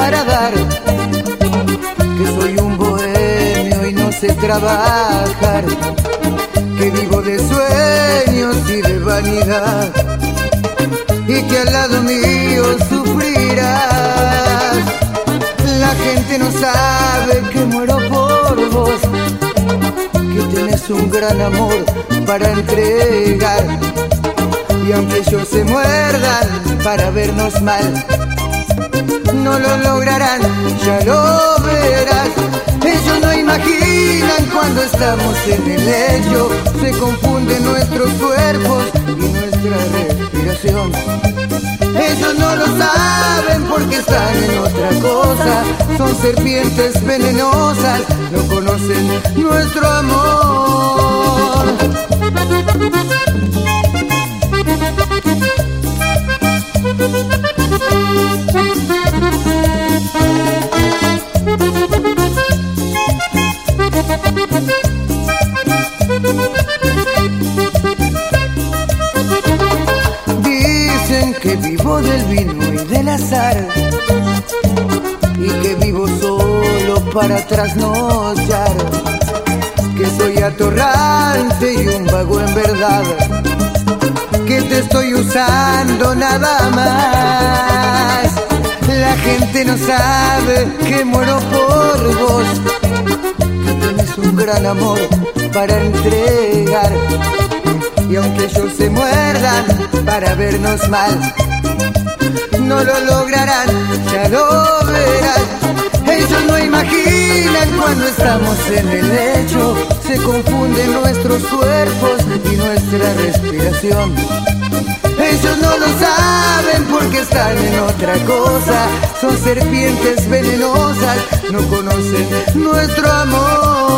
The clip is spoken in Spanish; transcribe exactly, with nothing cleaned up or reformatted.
para dar, que soy un bohemio y no sé trabajar, que vivo de sueños y de vanidad, y que al lado mío sufrirás. La gente no sabe que muero por vos, que tenés un gran amor para entregar, y aunque ellos se muerdan para vernos mal, no lo lograrán, ya lo verás. Ellos no imaginan cuando estamos en el lecho, se confunden nuestros cuerpos y nuestra respiración. Ellos no lo saben porque están en otra cosa, son serpientes venenosas, no conocen nuestro amor. Dicen que vivo del vino y del azar, y que vivo solo para trasnochar, que soy atorrante y un vago en verdad, que te estoy usando nada más. La gente no sabe que muero por vos, que tienes un gran amor para entregar, y aunque ellos se muerdan para vernos mal, no lo lograrán, ya lo verás. Ellos no imaginan cuando estamos en el lecho, se confunden nuestros cuerpos y nuestra respiración. Ellos no lo saben porque están en otra cosa, son serpientes venenosas, no conocen nuestro amor.